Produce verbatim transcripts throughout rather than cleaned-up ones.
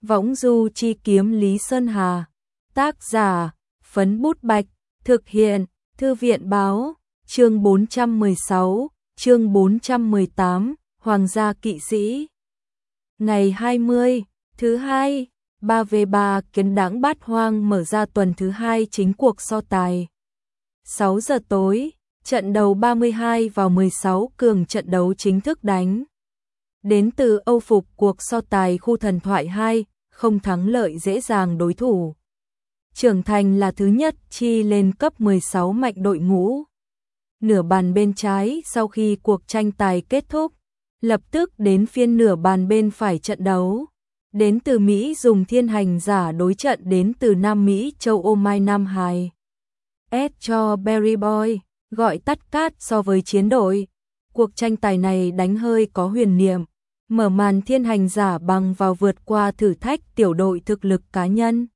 Võng du chi kiếm Lý Sơn Hà. Tác giả, Phấn Bút Bạch. Thực hiện, Thư viện Báo. Chương bốn trăm mười sáu, chương bốn trăm mười tám, Hoàng gia kỵ sĩ. Ngày hai mươi, thứ hai, ba v ba Kiến Đãng Bát Hoang mở ra tuần thứ hai chính cuộc so tài. sáu giờ tối, trận đầu ba mươi hai vào mười sáu cường trận đấu chính thức đánh. Đến từ Âu Phục cuộc so tài khu thần thoại hai, không thắng lợi dễ dàng đối thủ. Trưởng thành là thứ nhất chi lên cấp mười sáu mạnh đội ngũ. Nửa bàn bên trái sau khi cuộc tranh tài kết thúc, lập tức đến phiên nửa bàn bên phải trận đấu. Đến từ Mỹ dùng thiên hành giả đối trận đến từ Nam Mỹ châu Âu Mai Nam Hải. S cho Berry Boy, gọi tắt cát so với chiến đội. Cuộc tranh tài này đánh hơi có huyền niệm. Mở màn thiên hành giả bằng vào vượt qua thử thách tiểu đội thực lực cá nhân.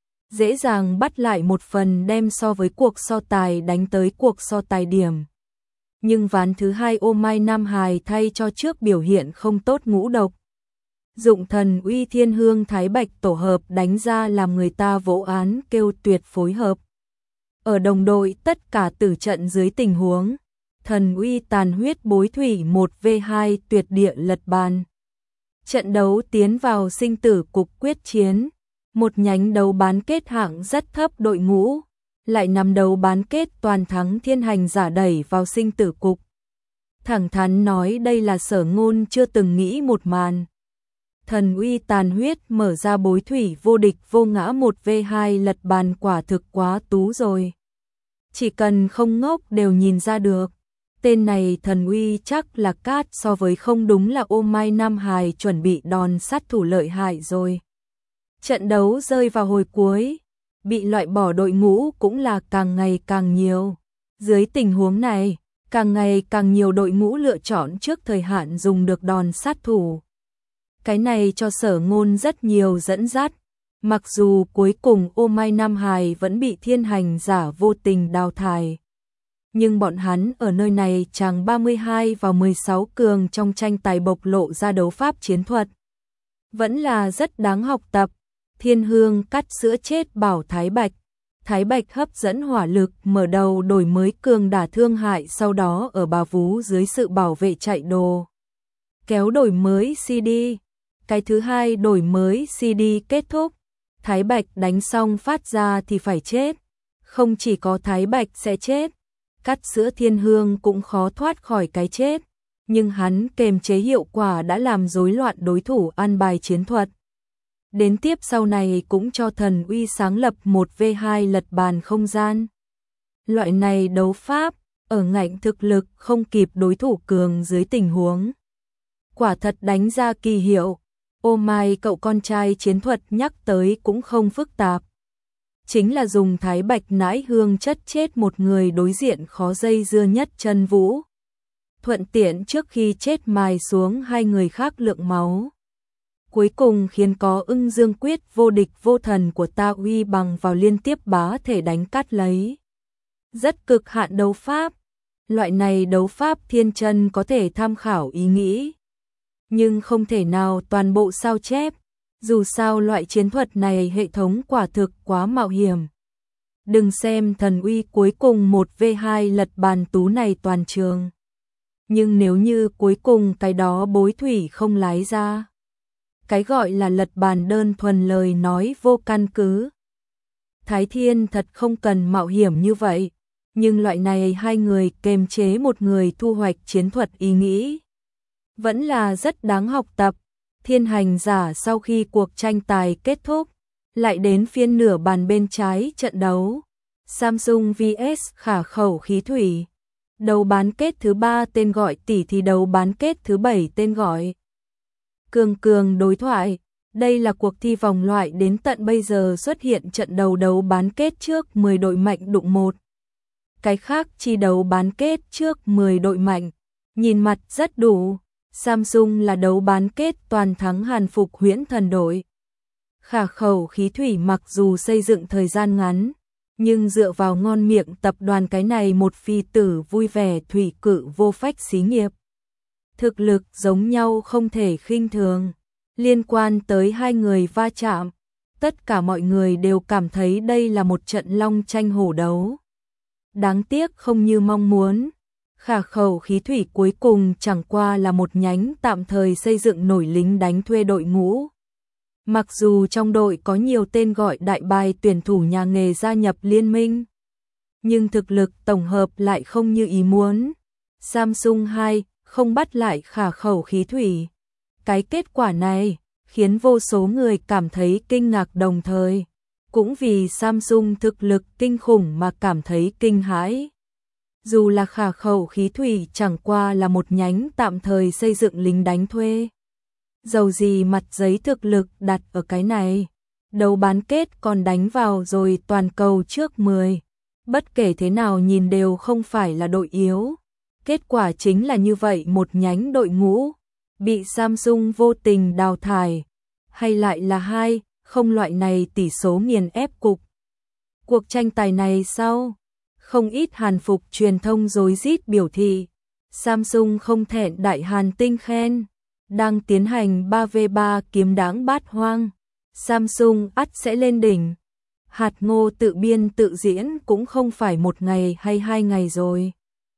Dễ dàng bắt lại một phần đem so với cuộc so tài đánh tới cuộc so tài điểm. Nhưng ván thứ hai ô Mai Nam Hải thay cho trước biểu hiện không tốt ngũ độc. Dụng thần uy thiên hương thái bạch tổ hợp đánh ra làm người ta vỗ án kêu tuyệt phối hợp. Ở đồng đội tất cả tử trận dưới tình huống. Thần uy tàn huyết bối thủy một v hai tuyệt địa lật bàn. Trận đấu tiến vào sinh tử cục quyết chiến. Một nhánh đấu bán kết hạng rất thấp đội ngũ, lại nằm đấu bán kết toàn thắng thiên hành giả đẩy vào sinh tử cục. Thẳng thắn nói đây là Sở Ngôn chưa từng nghĩ một màn. Thần uy tàn huyết mở ra bối thủy vô địch vô ngã một v hai lật bàn quả thực quá tú rồi. Chỉ cần không ngốc đều nhìn ra được. Tên này thần uy chắc là cát so với không đúng là ô Mai Nam Hải chuẩn bị đòn sát thủ lợi hại rồi. Trận đấu rơi vào hồi cuối, bị loại bỏ đội ngũ cũng là càng ngày càng nhiều. Dưới tình huống này, càng ngày càng nhiều đội ngũ lựa chọn trước thời hạn dùng được đòn sát thủ. Cái này cho Sở Ngôn rất nhiều dẫn dắt. Mặc dù cuối cùng ô Mai Nam Hải vẫn bị thiên hành giả vô tình đào thải. Nhưng bọn hắn ở nơi này chàng ba mươi hai vào mười sáu cường trong tranh tài bộc lộ ra đấu pháp chiến thuật. Vẫn là rất đáng học tập. Thiên hương cắt sữa chết bảo Thái Bạch. Thái Bạch hấp dẫn hỏa lực mở đầu đổi mới cường đả thương hại sau đó ở bà vú dưới sự bảo vệ chạy đồ. Kéo đổi mới xê đê. Cái thứ hai đổi mới xê đê kết thúc. Thái Bạch đánh xong phát ra thì phải chết. Không chỉ có Thái Bạch sẽ chết. Cắt sữa thiên hương cũng khó thoát khỏi cái chết. Nhưng hắn kềm chế hiệu quả đã làm rối loạn đối thủ ăn bài chiến thuật. Đến tiếp sau này cũng cho thần uy sáng lập một v hai lật bàn không gian. Loại này đấu pháp, ở ngạnh thực lực không kịp đối thủ cường dưới tình huống. Quả thật đánh ra kỳ hiệu. Ô Mai cậu con trai chiến thuật nhắc tới cũng không phức tạp. Chính là dùng thái bạch nãi hương chất chết một người đối diện khó dây dưa nhất chân vũ. Thuận tiện trước khi chết mài xuống hai người khác lượng máu. Cuối cùng khiến có ưng dương quyết vô địch vô thần của Ta Uy bằng vào liên tiếp bá thể đánh cắt lấy. Rất cực hạn đấu pháp. Loại này đấu pháp thiên chân có thể tham khảo ý nghĩ. Nhưng không thể nào toàn bộ sao chép. Dù sao loại chiến thuật này hệ thống quả thực quá mạo hiểm. Đừng xem thần uy cuối cùng một v hai lật bàn tú này toàn trường. Nhưng nếu như cuối cùng cái đó bối thủy không lái ra. Cái gọi là lật bàn đơn thuần lời nói vô căn cứ. Thái Thiên thật không cần mạo hiểm như vậy. Nhưng loại này hai người kềm chế một người thu hoạch chiến thuật ý nghĩ. Vẫn là rất đáng học tập. Thiên hành giả sau khi cuộc tranh tài kết thúc, lại đến phiên nửa bàn bên trái trận đấu. Samsung vs Khả Khẩu Khí Thủy. Đấu bán kết thứ ba tên gọi tỷ thì đấu bán kết thứ bảy tên gọi Cường Cường đối thoại. Đây là cuộc thi vòng loại đến tận bây giờ xuất hiện trận đầu đấu bán kết trước mười đội mạnh đụng một. Cái khác chi đấu bán kết trước mười đội mạnh. Nhìn mặt rất đủ. Samsung là đấu bán kết toàn thắng Hàn Phục Huyễn Thần đội. Khả Khẩu Khí Thủy mặc dù xây dựng thời gian ngắn, nhưng dựa vào ngon miệng tập đoàn cái này một phi tử vui vẻ thủy cự vô phách xí nghiệp. Thực lực giống nhau không thể khinh thường. Liên quan tới hai người va chạm, tất cả mọi người đều cảm thấy đây là một trận long tranh hổ đấu. Đáng tiếc không như mong muốn, Khả Khẩu Khí Thủy cuối cùng chẳng qua là một nhánh tạm thời xây dựng nổi lính đánh thuê đội ngũ. Mặc dù trong đội có nhiều tên gọi đại bài tuyển thủ nhà nghề gia nhập liên minh, nhưng thực lực tổng hợp lại không như ý muốn. Samsung hai không bắt lại Khả Khẩu Khí Thủy. Cái kết quả này khiến vô số người cảm thấy kinh ngạc, đồng thời cũng vì Samsung thực lực kinh khủng mà cảm thấy kinh hãi. Dù là Khả Khẩu Khí Thủy chẳng qua là một nhánh tạm thời xây dựng lính đánh thuê, dầu gì mặt giấy thực lực đặt ở cái này, đấu bán kết còn đánh vào rồi toàn cầu trước mười. Bất kể thế nào nhìn đều không phải là đội yếu. Kết quả chính là như vậy, một nhánh đội ngũ bị Samsung vô tình đào thải, hay lại là hai không loại này tỷ số nghiền ép cục. Cuộc tranh tài này sau, không ít Hàn phục truyền thông rối rít biểu thị, Samsung không thẹn đại Hàn tinh khen, đang tiến hành ba vs ba kiếm đáng bát hoang, Samsung ắt sẽ lên đỉnh. Hạt ngô tự biên tự diễn cũng không phải một ngày hay hai ngày rồi.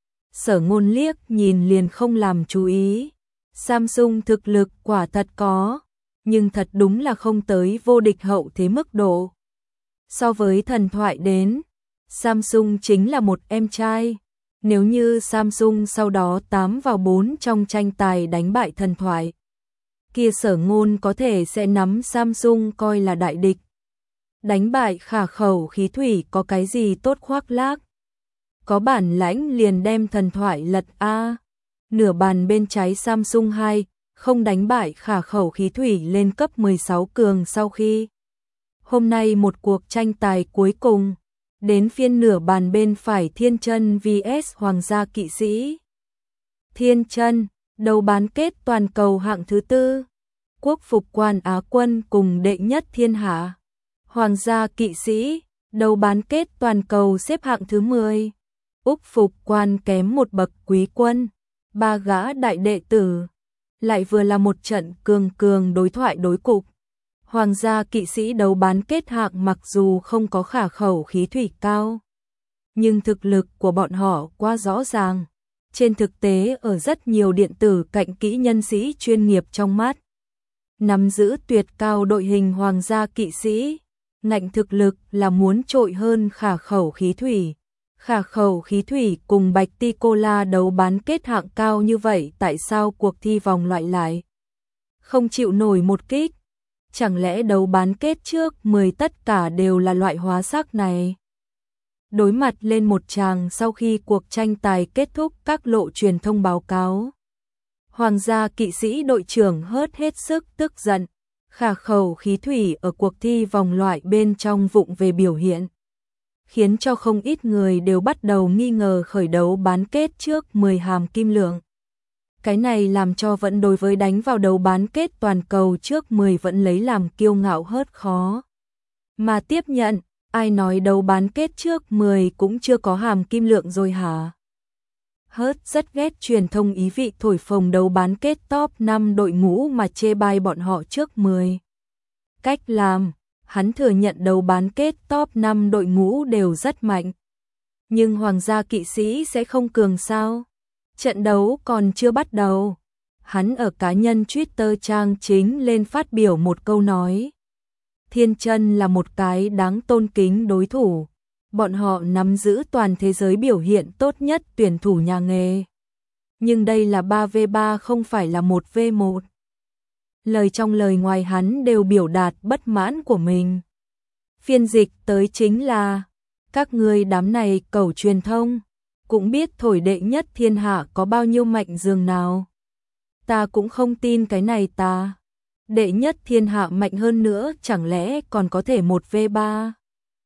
Sở Ngôn liếc nhìn liền không làm chú ý. Samsung thực lực quả thật có, nhưng thật đúng là không tới vô địch hậu thế mức độ. So với thần thoại đến, Samsung chính là một em trai. Nếu như Samsung sau đó tám vào bốn trong tranh tài đánh bại thần thoại, kia Sở Ngôn có thể sẽ nắm Samsung coi là đại địch. Đánh bại Khả Khẩu Khí Thủy có cái gì tốt khoác lác. Có bản lãnh liền đem thần thoại lật a. Nửa bàn bên trái Samsung hai không đánh bại Khả Khẩu Khí Thủy lên cấp mười sáu cường sau khi. Hôm nay một cuộc tranh tài cuối cùng, đến phiên nửa bàn bên phải Thiên Chân vs Hoàng gia Kỵ Sĩ. Thiên Chân, đấu bán kết toàn cầu hạng thứ tư, quốc phục quan Á quân cùng đệ nhất thiên hạ. Hoàng gia Kỵ Sĩ, đấu bán kết toàn cầu xếp hạng thứ mười. Úc phục quan kém một bậc quý quân, ba gã đại đệ tử. Lại vừa là một trận cường cường đối thoại đối cục. Hoàng gia Kỵ Sĩ đấu bán kết hạng mặc dù không có Khả Khẩu Khí Thủy cao, nhưng thực lực của bọn họ quá rõ ràng. Trên thực tế ở rất nhiều điện tử cạnh kỹ nhân sĩ chuyên nghiệp trong mắt, nắm giữ tuyệt cao đội hình Hoàng gia Kỵ Sĩ, ngạnh thực lực là muốn trội hơn Khả Khẩu Khí Thủy. Khả Khẩu Khí Thủy cùng Bạch Ti Cola đấu bán kết hạng cao như vậy, tại sao cuộc thi vòng loại lại không chịu nổi một kích? Chẳng lẽ đấu bán kết trước mười tất cả đều là loại hóa sắc này? Đối mặt lên một tràng sau khi cuộc tranh tài kết thúc, các lộ truyền thông báo cáo, Hoàng gia Kỵ Sĩ đội trưởng hớt hết sức tức giận. Khả Khẩu Khí Thủy ở cuộc thi vòng loại bên trong vụng về biểu hiện, khiến cho không ít người đều bắt đầu nghi ngờ khởi đấu bán kết trước mười hàm kim lượng. Cái này làm cho vẫn đối với đánh vào đấu bán kết toàn cầu trước mười vẫn lấy làm kiêu ngạo hớt khó mà tiếp nhận. Ai nói đấu bán kết trước mười cũng chưa có hàm kim lượng rồi hả? Hớt rất ghét truyền thông ý vị thổi phồng đấu bán kết top năm đội ngũ mà chê bai bọn họ trước mười. Cách làm, hắn thừa nhận đấu bán kết top năm đội ngũ đều rất mạnh. Nhưng Hoàng gia Kỵ Sĩ sẽ không cường sao? Trận đấu còn chưa bắt đầu. Hắn ở cá nhân Twitter trang chính lên phát biểu một câu nói. Thiên Chân là một cái đáng tôn kính đối thủ. Bọn họ nắm giữ toàn thế giới biểu hiện tốt nhất tuyển thủ nhà nghề. Nhưng đây là ba vs ba không phải là một vs một. Lời trong lời ngoài hắn đều biểu đạt bất mãn của mình. Phiên dịch tới chính là, các ngươi đám này cẩu truyền thông, cũng biết thổi đệ nhất thiên hạ có bao nhiêu mạnh dường nào. Ta cũng không tin cái này ta. Đệ nhất thiên hạ mạnh hơn nữa chẳng lẽ còn có thể một vs ba.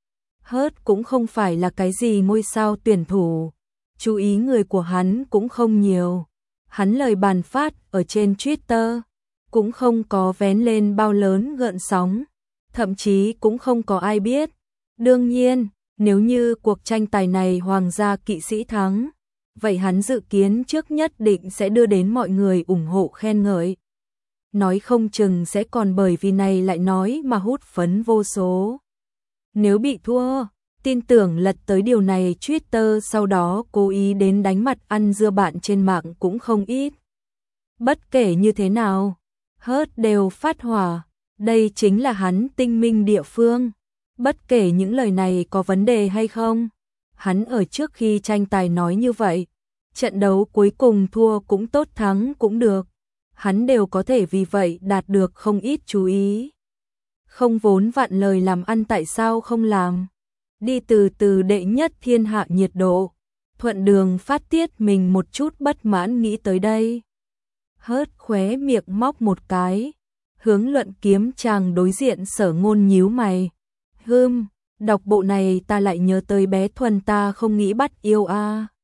Hớt cũng không phải là cái gì ngôi sao tuyển thủ. Chú ý người của hắn cũng không nhiều. Hắn lời bàn phát ở trên Twitter cũng không có vén lên bao lớn gợn sóng. Thậm chí cũng không có ai biết. Đương nhiên, nếu như cuộc tranh tài này Hoàng gia Kỵ Sĩ thắng, vậy hắn dự kiến trước nhất định sẽ đưa đến mọi người ủng hộ khen ngợi. nói không chừng sẽ còn bởi vì này lại nói mà hút phấn vô số. Nếu bị thua, tin tưởng lật tới điều này Twitter sau đó cố ý đến đánh mặt ăn dưa bạn trên mạng cũng không ít. Bất kể như thế nào, Hớt đều phát hỏa, đây chính là hắn tinh minh địa phương. Bất kể những lời này có vấn đề hay không, hắn ở trước khi tranh tài nói như vậy, trận đấu cuối cùng thua cũng tốt thắng cũng được, hắn đều có thể vì vậy đạt được không ít chú ý. Không vốn vạn lời làm ăn tại sao không làm? Đi từ từ đệ nhất thiên hạ nhiệt độ, thuận đường phát tiết mình một chút bất mãn nghĩ tới đây. Hớt khóe miệng móc một cái, hướng Luận Kiếm chàng đối diện Sở Ngôn nhíu mày. Hừm, đọc bộ này ta lại nhớ tới bé Thuần ta không nghĩ bắt yêu a. À.